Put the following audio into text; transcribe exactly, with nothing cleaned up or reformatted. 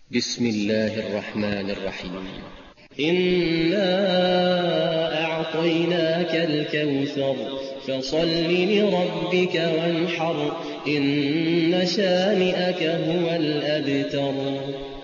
بسم الله الرحمن الرحيم. إنا أعطيناك الكوثر فصل لربك وانحر إن شانئك هو الأبتر.